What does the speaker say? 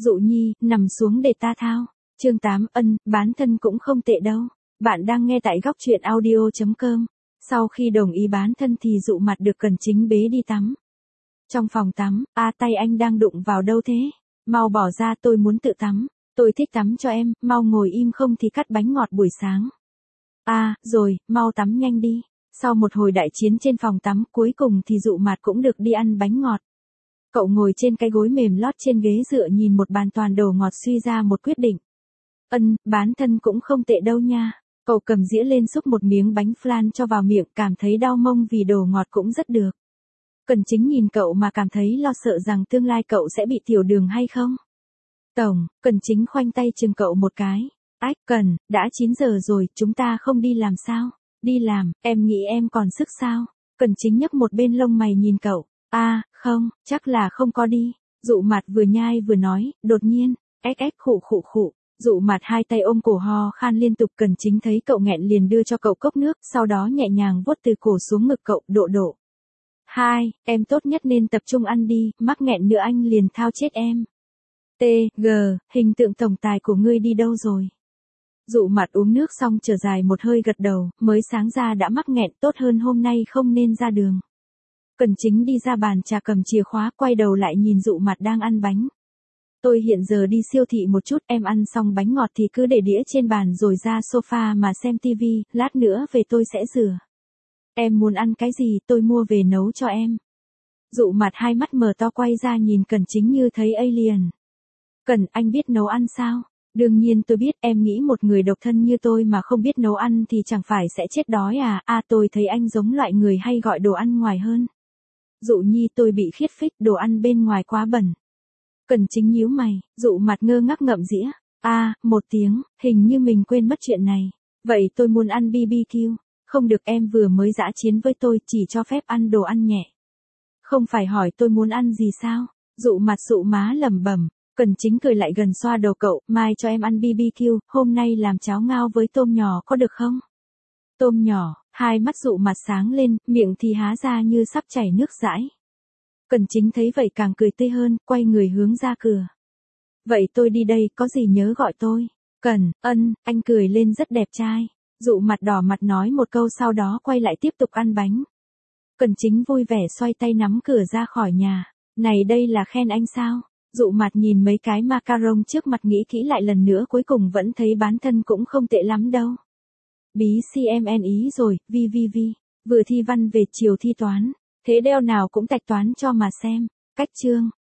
Dụ Nhi, nằm xuống để ta thao. Chương 8, bán thân cũng không tệ đâu. Bạn đang nghe tại góc truyện audio.com. Sau khi đồng ý bán thân thì Dụ Mặt được Cần Chính bế đi tắm. Trong phòng tắm, tay anh đang đụng vào đâu thế? Mau bỏ ra, tôi muốn tự tắm. Tôi thích tắm cho em, mau ngồi im không thì cắt bánh ngọt buổi sáng. Rồi, mau tắm nhanh đi. Sau một hồi đại chiến trên phòng tắm, cuối cùng thì Dụ Mặt cũng được đi ăn bánh ngọt. Cậu ngồi trên cái gối mềm lót trên ghế dựa nhìn một bàn toàn đồ ngọt suy ra một quyết định. Bán thân cũng không tệ đâu nha. Cậu cầm dĩa lên xúc một miếng bánh flan cho vào miệng, cảm thấy đau mông vì đồ ngọt cũng rất được. Cần Chính nhìn cậu mà cảm thấy lo sợ rằng tương lai cậu sẽ bị tiểu đường hay không. Tổng, Cần Chính khoanh tay chừng cậu một cái. Cần, đã 9 giờ rồi, chúng ta không đi làm sao? Đi làm, em nghĩ em còn sức sao? Cần Chính nhấc một bên lông mày nhìn cậu. Không, chắc là không có đi. Dụ Mặt vừa nhai vừa nói, đột nhiên, khụ. Dụ Mặt hai tay ôm cổ ho khan liên tục. Cần Chính thấy cậu nghẹn liền đưa cho cậu cốc nước, sau đó nhẹ nhàng vuốt từ cổ xuống ngực cậu, độ. Em tốt nhất nên tập trung ăn đi, mắc nghẹn nữa anh liền thao chết em. Hình tượng tổng tài của ngươi đi đâu rồi? Dụ Mặt uống nước xong trở dài một hơi gật đầu, mới sáng ra đã mắc nghẹn, tốt hơn hôm nay không nên ra đường. Cần Chính đi ra bàn trà cầm chìa khóa, quay đầu lại nhìn Dụ Mặt đang ăn bánh. Tôi hiện giờ đi siêu thị một chút, em ăn xong bánh ngọt thì cứ để đĩa trên bàn rồi ra sofa mà xem tivi, lát nữa về tôi sẽ rửa. Em muốn ăn cái gì tôi mua về nấu cho em. Dụ Mặt hai mắt mở to quay ra nhìn Cần Chính như thấy alien. Cần, anh biết nấu ăn sao? Đương nhiên tôi biết, em nghĩ một người độc thân như tôi mà không biết nấu ăn thì chẳng phải sẽ chết đói à? Tôi thấy anh giống loại người hay gọi đồ ăn ngoài hơn. Dụ Nhi, tôi bị khiết phích, đồ ăn bên ngoài quá bẩn. Cần Chính nhíu mày, Dụ Mặt ngơ ngác ngậm dĩa. Một tiếng, hình như mình quên mất chuyện này. Vậy tôi muốn ăn BBQ. Không được, em vừa mới dã chiến với tôi, chỉ cho phép ăn đồ ăn nhẹ. Không phải hỏi tôi muốn ăn gì sao? Dụ Mặt sụ má lẩm bẩm. Cần Chính cười lại gần xoa đầu cậu, mai cho em ăn BBQ, hôm nay làm cháo ngao với tôm nhỏ có được không? Tôm nhỏ, hai mắt Dụ Mặt sáng lên, miệng thì há ra như sắp chảy nước dãi. Cần Chính thấy vậy càng cười tươi hơn, quay người hướng ra cửa. Vậy tôi đi đây, có gì nhớ gọi tôi. Cần, anh cười lên rất đẹp trai. Dụ Mặt đỏ mặt nói một câu sau đó quay lại tiếp tục ăn bánh. Cần Chính vui vẻ xoay tay nắm cửa ra khỏi nhà. Này đây là khen anh sao? Dụ Mặt nhìn mấy cái macaron trước mặt nghĩ kỹ lại lần nữa cuối cùng vẫn thấy bán thân cũng không tệ lắm đâu. Bí CMN ý rồi, vừa thi văn về chiều thi toán. Thế đeo nào cũng tạch toán cho mà xem. Cách chương.